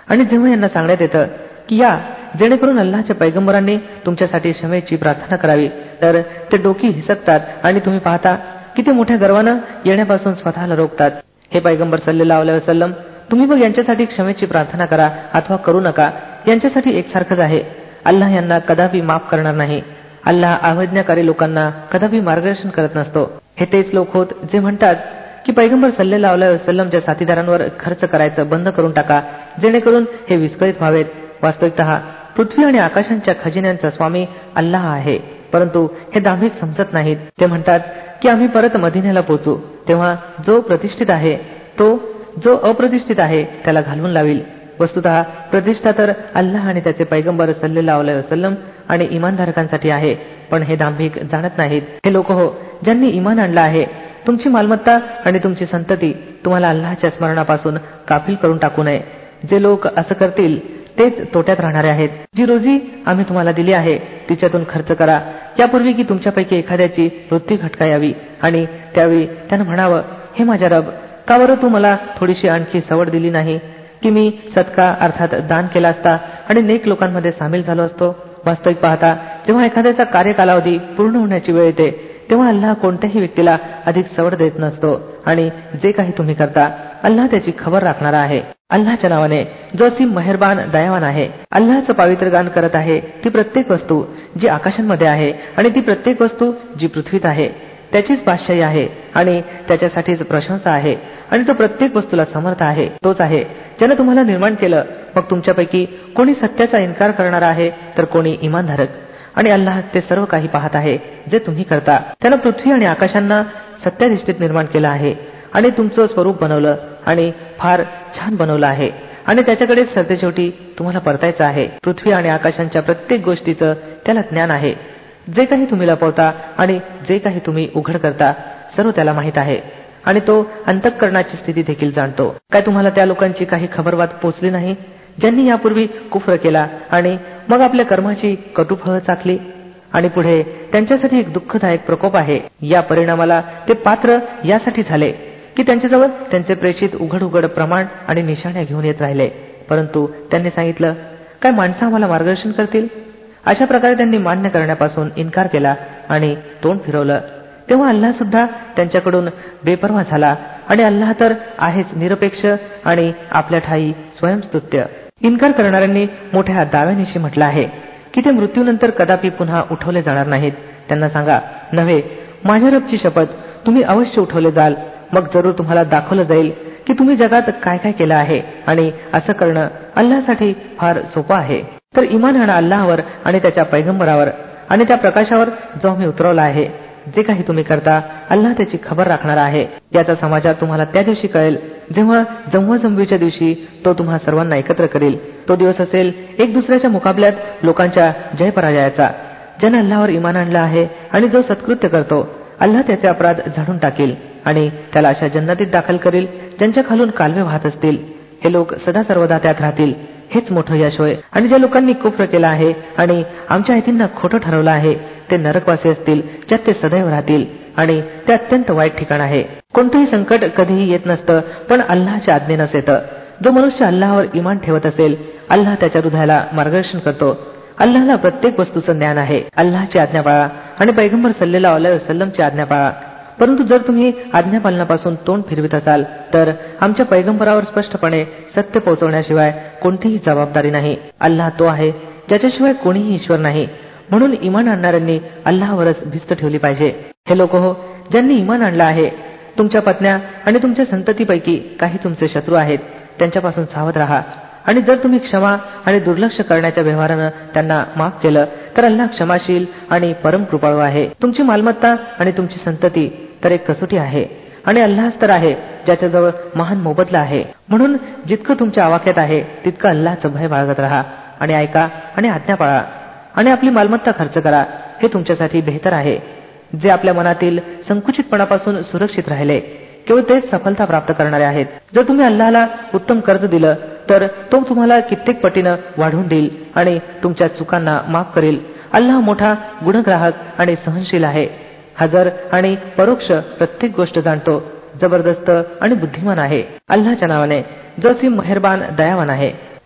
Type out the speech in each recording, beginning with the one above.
आणि जेव्हा यांना सांगण्यात येतं की या जेणेकरून अल्लाहच्या पैगंबरांनी तुमच्यासाठी क्षमेची प्रार्थना करावी, तर ते डोकी हिसकतात आणि तुम्ही पाहता की ते मोठ्या गर्वानं येण्यापासून स्वतःला रोखतात. हे पैगंबर सल्लल्लाहु अलैहि वसल्लम, तुम्ही मग यांच्यासाठी क्षमेची प्रार्थना करा अथवा करू नका, यांच्यासाठी एकसारखंच आहे. अल्लाह यांना कदापि माफ करणार नाही. अल्लाह अवज्ञाकारी लोकांना कदापि मार्गदर्शन करत नसतो. हे तेच लोक होत जे म्हणतात की पैगंबर सल्लल्लाहु अलैहि वसल्लमच्या साथीदारांवर खर्च करायचं बंद करून टाका, जेणेकरून हे विस्कळीत व्हावेत. वास्तविकतः पृथ्वी आणि आकाशांच्या खजिन्यांचा स्वामी अल्लाह आहे, परंतु हे दांभिक समजत नाहीत. ते म्हणतात की आम्ही परत मदिन्याला पोहोचू, तेव्हा जो प्रतिष्ठित आहे तो जो अप्रतिष्ठित आहे त्याला घालवून लावील. वस्तुतः प्रतिष्ठा तर अल्लाह आणि त्याचे पैगंबर सल्लल्लाहु अलैहि वसल्लम आणि इमानधारकांसाठी आहे, पण हे दांभिक जाणत नाहीत. हे लोक हो ज्यांनी इमान आणलं आहे, तुमची मालमत्ता आणि तुमची संतती तुम्हाला अल्लाहच्या स्मरणापासून गाफील करून टाकू नये. जे लोक असं करतील तेच तोट्यात राहणारे आहेत. जी रोजी आम्ही तुम्हाला दिली आहे तिच्यातून खर्च करा, यापूर्वी की तुमच्यापैकी एखाद्याची मृत्यू घटका यावी आणि त्यावेळी त्यानं म्हणावं, हे माझ्या रब, का बरं तू मला थोडीशी आणखी सवड दिली नाही की मी सदका अर्थात दान केला असता आणि नेक लोकांमध्ये सामील झालो असतो. वास्तविक पाहता जेव्हा एखाद्याचा कार्यकालावधी पूर्ण होण्याची वेळ येते तेव्हा अल्लाह कोणत्याही व्यक्तीला अधिक सवड देत नसतो आणि जे काही तुम्ही करता अल्लाह त्याची खबर राखणारा आहे. अल्लाहच्या नावाने जो असीम मेहरबान दयावान आहे. अल्लाहचं पावित्र गान करत आहे ती प्रत्येक वस्तू जी आकाशांमध्ये आहे आणि ती प्रत्येक वस्तू जी पृथ्वीत आहे. त्याचीच बादशाही आहे आणि त्याच्यासाठीच प्रशंसा आहे आणि तो प्रत्येक वस्तूला समर्थ आहे. तोच आहे ज्याने तुम्हाला निर्माण केलं. मग तुमच्यापैकी कोणी सत्याचा इन्कार करणारा आहे तर कोणी इमानधारक. आणि अल्लाह ते सर्व काही पाहत आहे जे तुम्ही करता. त्यानं पृथ्वी आणि आकाशांना सत्याधिष्ठित निर्माण केलं आहे आणि तुमचं स्वरूप बनवलं आणि फार छान बनवलं आहे आणि त्याच्याकडेच सरतेशेवटी तुम्हाला परतायचं आहे. पृथ्वी आणि आकाशांच्या प्रत्येक गोष्टीचं त्याला ज्ञान आहे. जे काही तुम्ही लपवता आणि जे काही तुम्ही उघड करता सर्व त्याला माहीत आहे आणि तो अंतःकरणाची स्थिती देखील जाणतो. काय तुम्हाला त्या लोकांची काही खबरबात पोचली नाही ज्यांनी यापूर्वी कुफ्र केला आणि मग आपल्या कर्माची कटू फळं चाखली आणि पुढे त्यांच्यासाठी एक दुःखदायक प्रकोप आहे. या परिणामाला ते पात्र यासाठी झाले की त्यांच्याजवळ त्यांचे प्रेषित उघड उघड प्रमाण आणि निशाण्या घेऊन येत राहिले, परंतु त्यांनी सांगितलं, काय माणसं आम्हाला मार्गदर्शन करतील? अशा प्रकारे त्यांनी मान्य करण्यापासून इन्कार केला आणि तोंड फिरवलं. तेव्हा अल्लाह सुद्धा त्यांच्याकडून बेपर्वा झाला आणि अल्लाह तर आहेच निरपेक्ष आणि आपल्या ठाई स्वयंस्तुत्य. इन्कार करणाऱ्यांनी मोठ्या दाव्यानिशी म्हटलं आहे की ते मृत्यूनंतर कदापि पुन्हा उठवले जाणार नाहीत. त्यांना सांगा, नव्हे, माझ्या रबची शपथ, तुम्ही अवश्य उठवले जाल. मग जरूर तुम्हाला दाखवलं जाईल की तुम्ही जगात काय काय केलं आहे आणि असं करणं अल्लाहसाठी फार सोपं आहे. तर इमान आणा अल्लाहवर आणि त्याच्या पैगंबरावर आणि त्या प्रकाशावर जो आम्ही उतरवला आहे. जे काही तुम्ही करता अल्लाह त्याची खबर राखणार आहे. याचा समाचार तुम्हाला त्या दिवशी कळेल जेव्हा जमवाजमवीच्या दिवशी तो तुम्हा सर्वांना एकत्र करेल. तो दिवस असेल एक दुसऱ्याच्या मुकाबल्यात लोकांच्या जयपराजयाचा. ज्याने अल्लाहवर इमान आणलं आहे आणि जो सत्कृत्य करतो अल्लाह त्याचे अपराध झाडून टाकेल आणि त्याला अशा जन्नतीत दाखल करेल ज्यांच्या खालून कालवे वाहत असतील. हे लोक सदा सर्वदा त्यात राहतील. हेच मोठं यश होय. आणि ज्या लोकांनी कुफ्र केला आहे आणि आमच्या आयतींना खोटं ठरवलं आहे ते नरकवासी असतील ज्यात ते सदैव राहतील आणि ते अत्यंत वाईट ठिकाण आहे. कोणतंही संकट कधीही येत नसतं, पण अल्लाहच्या आज्ञेनंच येतं. जो मनुष्य अल्लाहवर इमान ठेवत असेल अल्लाह त्याच्या हृदयाला मार्गदर्शन करतो. अल्लाहला प्रत्येक वस्तूचं ज्ञान आहे. अल्लाहची आज्ञा पाळा आणि पैगंबर सल्लल्लाहु अलैहि वसल्लमची आज्ञा पाळा. परंतु जर तुम्ही आज्ञापालनापासून तोंड फिरवित असाल तर आमच्या पैगंबरावर स्पष्टपणे सत्य पोहोचवण्याशिवाय कोणतीही जबाबदारी नाही. अल्लाह तो आहे ज्याच्याशिवाय कोणीही ईश्वर नाही. म्हणून इमान आणणाऱ्यांनी अल्लाहवरच भिस्त ठेवली पाहिजे. हे लोक हो ज्यांनी इमान आणलं आहे, तुमच्या पत्न्या आणि तुमच्या संततीपैकी काही तुमचे शत्रू आहेत, त्यांच्यापासून सावध राहा. आणि जर तुम्ही क्षमा आणि दुर्लक्ष करण्याच्या व्यवहारानं त्यांना माफ केलं तर अल्लाह क्षमाशील आणि परम कृपाळू आहे. तुमची मालमत्ता आणि तुमची संतती तर एक कसोटी आहे आणि अल्लाहच तर आहे ज्याच्याजवळ महान मोबदला आहे. म्हणून जितकं तुमच्या आवाक्यात आहे तितकं अल्लाहचं भय बाळगत राहा आणि ऐका आणि आज्ञा पाळा आणि आपली मालमत्ता खर्च करा. हे तुमच्यासाठी बेहतर आहे. जे आपल्या मनातील संकुचितपणापासून सुरक्षित राहिले केवळ तेच सफलता प्राप्त करणारे आहेत. जर तुम्ही अल्लाहला उत्तम कर्ज दिलं तर तो तुम्हाला कित्येक पटीनं वाढवून देईल आणि तुमच्या चुकांना माफ करेल. अल्लाह मोठा गुणग्राहक आणि सहनशील आहे. हजर आणि परोक्ष प्रत्येक गोष्ट जाणतो, जबरदस्त आणि बुद्धिमान आहे. अल्लाहच्या नावाने जो असीम मेहरबान दयावान आहे.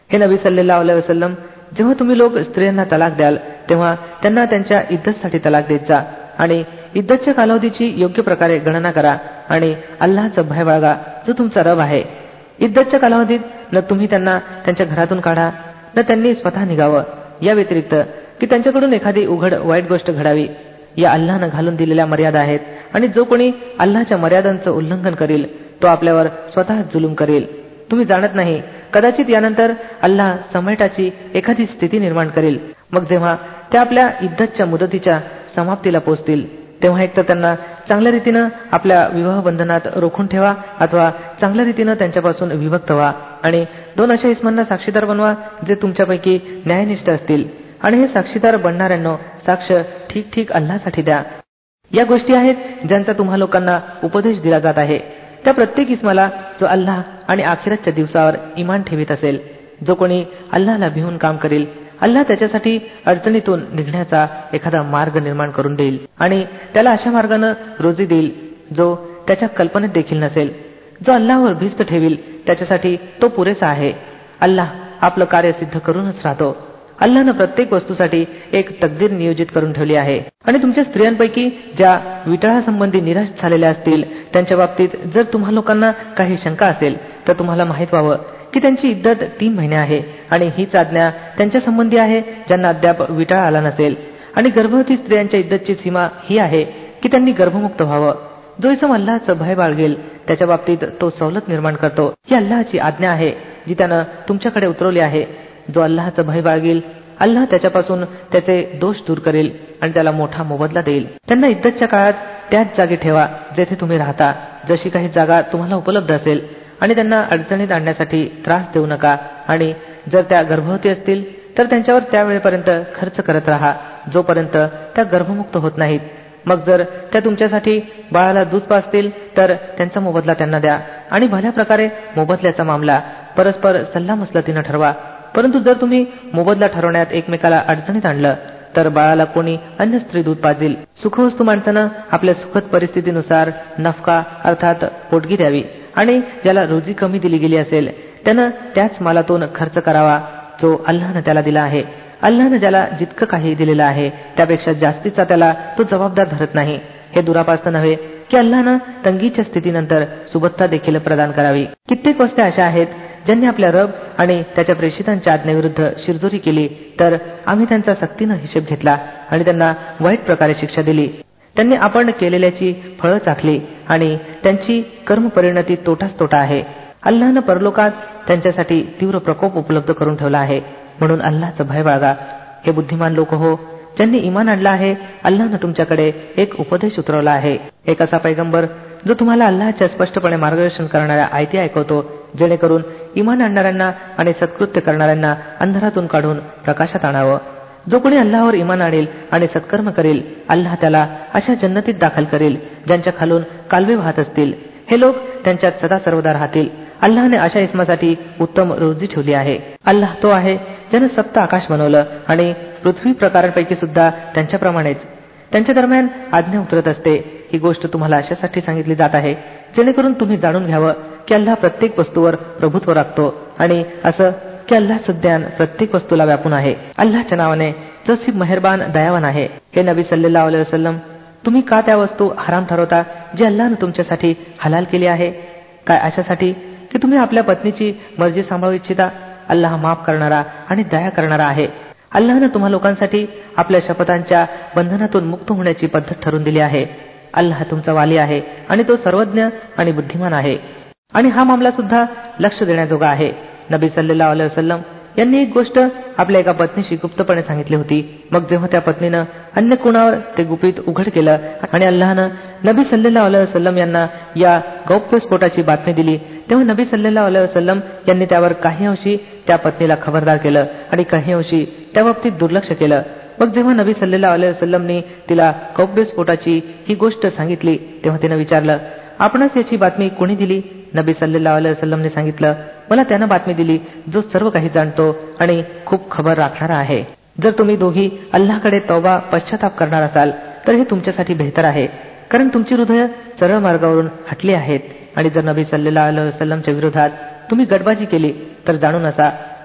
हे नबी सल्लल्लाहु अलैहि वसल्लम, जेव्हा तुम्ही लोक स्त्रियांना तलाक द्याल तेव्हा त्यांना त्यांच्या इद्दतसाठी तलाक देत जा आणि इद्दतच्या कालावधीची योग्य प्रकारे गणना करा आणि अल्लाहचा भय बाळगा जो तुमचा रब आहे. इद्दतच्या कालावधीत न तुम्ही त्यांना त्यांच्या घरातून काढा न त्यांनी स्वतः निघावं, या व्यतिरिक्त की त्यांच्याकडून एखादी उघड वाईट गोष्ट घडावी. या अल्लाहनं घालून दिलेल्या मर्यादा आहेत आणि जो कोणी अल्लाहच्या मर्यादांचं उल्लंघन करील तो आपल्यावर स्वतः जुलूम करेल. तुम्ही जाणत नाही, कदाचित यानंतर अल्लाह समयटाची एखादी स्थिती निर्माण करेल. मग जेव्हा त्या आपल्या इद्दतच्या मुदतीच्या समाप्तीला पोहोचतील तेव्हा एकतर त्यांना चांगल्या रीतीनं आपल्या विवाह बंधनात रोखून ठेवा अथवा चांगल्या रीतीनं त्यांच्यापासून विभक्त व्हा आणि 2 अशा इस्मांना साक्षीदार बनवा जे तुमच्यापैकी न्यायनिष्ठ असतील आणि हे साक्षीदार बनणाऱ्यांनो साक्ष ठीक ठीक अल्लाहसाठी द्या. या गोष्टी आहेत ज्यांचा तुम्हा लोकांना उपदेश दिला जात आहे. त्या प्रत्येक इस्माला जो अल्लाह आणि आखिरतच्या दिवसावर इमान ठेवीत असेल, जो कोणी अल्लाहला भिवून काम करेल, अल्लाह त्याच्यासाठी अडचणीतून निघण्याचा एखादा मार्ग निर्माण करून देईल आणि त्याला अशा मार्गानं रोजी देईल जो त्याच्या कल्पनेत देखील नसेल. जो अल्लाहवर भिस्त ठेवील त्याच्यासाठी तो पुरेसा आहे. अल्लाह आपलं कार्य सिद्ध करूनच राहतो. अल्लाहनं प्रत्येक वस्तूसाठी एक तकदीर नियोजित करून ठेवली आहे आणि तुमच्या स्त्रियांपैकी ज्या विटाळासंबंधी निराश झालेल्या असतील त्यांच्या बाबतीत जर तुम्हा लोकांना काही शंका असेल तर तुम्हाला माहित व्हावं की त्यांची इद्दत 3 महिने आहे आणि हीच आज्ञा त्यांच्या संबंधी आहे ज्यांना अद्याप विटाळा आला नसेल. आणि गर्भवती स्त्रियांच्या इद्दतची सीमा ही आहे की त्यांनी गर्भमुक्त व्हावं. जो इसम अल्लाहचं भय बाळगेल त्याच्या बाबतीत तो सवलत निर्माण करतो. ही अल्लाहची आज्ञा आहे जी त्यानं तुमच्याकडे उतरवली आहे. जो अल्लाहचं भय बाळगेल अल्लाह त्याच्यापासून त्याचे दोष दूर करेल आणि त्याला मोठा मोबदला देईल. त्यांना इद्दतच्या काळात त्याच जागी ठेवा जेथे तुम्ही राहता, जशी काही जागा तुम्हाला उपलब्ध असेल आणि त्यांना अडचणीत आणण्यासाठी त्रास देऊ नका. आणि जर त्या गर्भवती असतील तर त्यांच्यावर त्यावेळेपर्यंत खर्च करत राहा जोपर्यंत त्या गर्भमुक्त होत नाहीत. मग जर त्या तुमच्यासाठी बाळाला दूध पाजतील तर त्यांचा मोबदला त्यांना द्या आणि भल्या प्रकारे मोबदल्याचा मामला परस्पर सल्लामसलतीनं ठरवा. परंतु जर तुम्ही मोबदला ठरवण्यात एकमेकाला अडचणीत आणलं तर बाळाला कोणी अन्य स्त्री दूध पाजेल. सुखवस्तू माणसानं आपल्या सुखद परिस्थितीनुसार नफका अर्थात पोटगी द्यावी आणि ज्याला रोजी कमी दिली गेली असेल त्यानं त्याच मालातून खर्च करावा जो अल्लाहनं त्याला दिला आहे. अल्लाहनं ज्याला जितकं काही दिलेलं आहे त्यापेक्षा जास्तीचा त्याला तो जबाबदार धरत नाही. हे दुरापास्त नव्हे की अल्लाहनं तंगीच्या स्थितीनंतर सुबत्ता देखील प्रदान करावी. कित्येक वस्त्या अशा आहेत ज्यांनी आपल्या रब आणि त्याच्या प्रेषितांच्या आज्ञेविरुद्ध शिरजोरी केली तर आम्ही त्यांचा सक्तीनं हिशेब घेतला आणि त्यांना वाईट प्रकारे शिक्षा दिली. त्यांनी आपण केलेल्याची फळं चाखली आणि त्यांची कर्मपरिणती तोटाच तोटा आहे. अल्लाहनं परलोकात त्यांच्यासाठी तीव्र प्रकोप उपलब्ध करून ठेवला आहे. म्हणून अल्लाहचं भय बाळगा. हे बुद्धिमान लोक हो ज्यांनी इमान आणलं आहे. अल्लाहनं तुमच्याकडे एक उपदेश उतरवला आहे, एक असा पैगंबर जो तुम्हाला अल्लाहच्या स्पष्टपणे मार्गदर्शन करणाऱ्या आयती ऐकवतो जेणेकरून इमान आणणाऱ्यांना आणि सत्कृत्य करणाऱ्यांना अंधारातून काढून प्रकाशात आणावं. जो कोणी अल्लाहवर इमान आणेल आणि सत्कर्म करेल अल्लाह त्याला अशा जन्नतीत दाखल करेल ज्यांच्या खालून कालवे वाहत असतील. हे लोक त्यांच्यात सदा सर्वदा राहतील. अल्लाहने अशा इस्मासाठी उत्तम रोजी ठेवली आहे. अल्लाह तो आहे ज्याने सप्त आकाश बनवलं आणि पृथ्वी प्रकारांपैकी सुद्धा त्यांच्याप्रमाणेच त्यांच्या दरम्यान आज्ञा उतरत असते. ही गोष्ट तुम्हाला अशासाठी सांगितली जात आहे जेणेकरून तुम्ही जाणून घ्यावं की अल्लाह प्रत्येक वस्तूवर प्रभुत्व राखतो आणि असं की अल्लाहचं ज्ञान प्रत्येक वस्तूला व्यापून आहे. अल्लाहच्या नावाने जो सिब मेहरबान दयावान आहे. हे नबी सल्लल्लाहु अलैहि वसल्लम, तुम्ही का त्या वस्तू हराम ठरवता जी अल्लाहनं तुमच्यासाठी हलाल केली आहे? काय अशासाठी की तुम्ही आपल्या पत्नीची मर्जी सांभाळू इच्छिता? अल्लाह माफ करणारा आणि दया करणारा आहे. अल्लाहनं तुम्हा लोकांसाठी आपल्या शपथांच्या बंधनातून मुक्त होण्याची पद्धत ठरवून दिली आहे. अल्लाह तुमचा वाली आहे आणि तो सर्वज्ञ आणि बुद्धिमान आहे. आणि हा मामला सुद्धा लक्ष देण्याजोगा आहे. नबी सल्लल्लाहु अलैहि वसल्लम यांनी एक गोष्ट आपल्या एका पत्नीशी गुप्तपणे सांगितली होती. मग जेव्हा त्या पत्नीनं अन्य कुणावर ते गुपित उघड केलं आणि अल्लाहनं नबी सल्लल्लाहु अलैहि वसल्लम यांना या गौप्यस्फोटाची बातमी दिली तेव्हा नबी सल्लल्लाहु अलैहि वसल्लम यांनी त्यावर काही अंशी त्या पत्नीला खबरदार केलं आणि काही अंशी त्या बाबतीत दुर्लक्ष केलं. मग जेव्हा नबी सल्लल्लाहु अलैहि वसल्लमनी तिला गौप्यस्फोटाची ही गोष्ट सांगितली तेव्हा तिनं विचारलं, आपणच याची बातमी कोणी दिली? नबी सल्लल्लाहु अलैहि वसल्लमने सांगितलं, मला त्यानं बातमी दिली जो सर्व काही जाणतो आणि खूप खबर राखणारा आहे. जर तुम्ही दोघी अल्लाहकडे तौबा पश्चाताप करणार असाल तर हे तुमच्यासाठी बेहतर आहे, कारण तुमची हृदय सरळ मार्गावरून हटली आहेत. आणि जर नबी सल्लल्लाहु अलैहि वसल्लमच्या विरोधात तुम्ही गटबाजी केली तर जाणून असा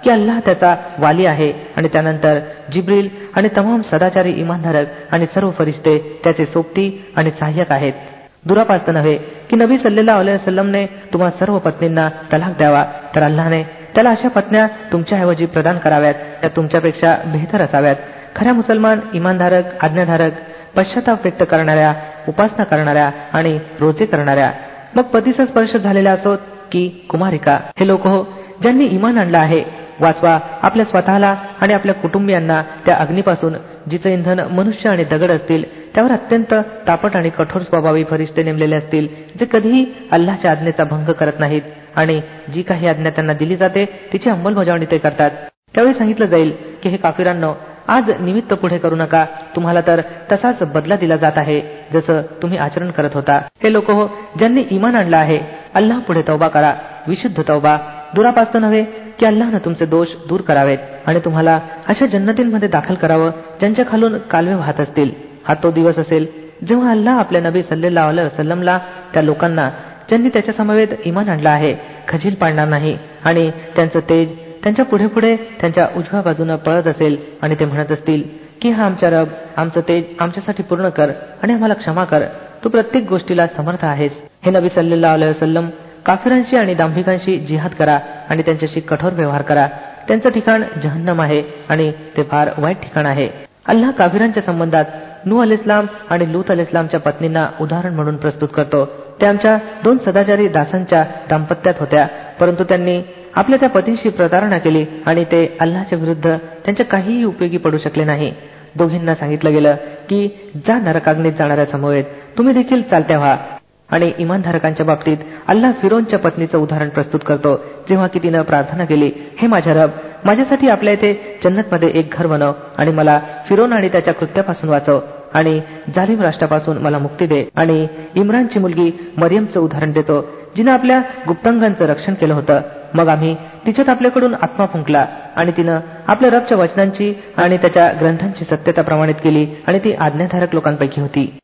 की अल्लाह त्याचा वाली आहे आणि त्यानंतर जिब्रील आणि तमाम सदाचारी इमानधारक आणि सर्व फरिश्ते त्याचे सोबती आणि सहाय्यक आहेत. दुरापास्त नव्हे की नबी सल्लल्लाहु अलैहि वसल्लमने तुम्हा सर्व पत्नींना तलाक द्यावा, तर अल्लाहने त्याला अशा पत्न्या तुमच्याऐवजी प्रदान कराव्यात त्या तुमच्यापेक्षा बेहतर असाव्यात. खऱ्या मुसलमान, इमानधारक, आज्ञाधारक, पश्चाताप व्यक्त करणाऱ्या, उपासना करणाऱ्या आणि रोजे करणाऱ्या, मग पतीचा स्पर्श झालेल्या असोत की कुमारिका, हे लोक हो ज्यांनी इमान आणलं आहे. वाचवा आपल्या स्वतःला आणि आपल्या कुटुंबियांना त्या अग्नीपासून जिचं इंधन मनुष्य आणि दगड असतील, त्यावर अत्यंत तापट आणि कठोर स्वभावी फरिश्ते नेमलेले असतील, जे कधीही अल्लाहच्या आज्ञेचा भंग करत नाहीत आणि जी काही आज्ञा त्यांना दिली जाते तिची अंमलबजावणी ते करतात. त्यावेळी सांगितलं जाईल की हे काफिरांनो, आज निमित्त पुढे करू नका, तुम्हाला तर तसाच बदला दिला जात आहे जसं तुम्ही आचरण करत होता. हे लोक हो ज्यांनी इमान आणलं आहे, अल्लाह पुढे तौबा करा, विशुद्ध तौबा. दुरापास्त नव्हे की अल्लाहनं तुमचे दोष दूर करावेत आणि तुम्हाला अशा जन्नतींमध्ये दाखल करावं ज्यांच्या खालून कालवे वाहत असतील. हा तो दिवस असेल जेव्हा अल्लाह आपल्या नबी सल्लल्लाहु अलैहि वसल्लमला त्या लोकांना ज्यांनी त्याच्या समवेत इमान आणलं आहे खजील पाडणार नाही आणि त्यांचं तेज त्यांच्या पुढे पुढे त्यांच्या उजव्या बाजूनं पळत असेल आणि ते म्हणत असतील की हा आमच्या रब, आमचं तेज आमच्यासाठी पूर्ण कर आणि आम्हाला क्षमा कर, तू प्रत्येक गोष्टीला समर्थ आहेस. हे नबी सल्लल्लाहु अलैहि वसल्लम, काफिरांशी आणि दांभिकांशी जिहाद करा आणि त्यांच्याशी कठोर व्यवहार करा. त्यांचं ठिकाण जहन्नम आहे आणि ते फार वाईट ठिकाण आहे. अल्लाह काफिरांच्या संबंधात नूह अलैहिस्सलाम आणि लूत अलैहिस्सलामच्या पत्नींना उदाहरण म्हणून प्रस्तुत करतो. त्या आमच्या 2 सदाचारी दासांच्या दाम्पत्यात होत्या, परंतु त्यांनी आपल्या त्या पतींशी प्रतारणा केली आणि ते अल्लाहच्या विरुद्ध त्यांच्या काहीही उपयोगी पडू शकले नाही. दोघींना सांगितलं गेलं की जा नरकाग्नीत जाणाऱ्या समवेत तुम्ही देखील चालत्या व्हा. आणि इमानधारकांच्या बाबतीत अल्लाह फिरोनच्या पत्नीचं उदाहरण प्रस्तुत करतो, जेव्हा की तिनं प्रार्थना केली, हे माझ्या रब, माझ्यासाठी आपल्या इथे जन्नतमध्ये एक घर बनव आणि मला फिरोन आणि त्याच्या कृत्यापासून वाचव आणि जालिम राष्ट्रापासून मला मुक्ती दे. आणि इम्रानची मुलगी मरियमचं उदाहरण देतो, जिनं आपल्या गुप्तांगांचं रक्षण केलं होतं. मग आम्ही तिच्यात आपल्याकडून आत्मा फुंकला आणि तिनं आपल्या रबच्या वचनांची आणि त्याच्या ग्रंथांची सत्यता प्रमाणित केली आणि ती आज्ञाधारक लोकांपैकी होती.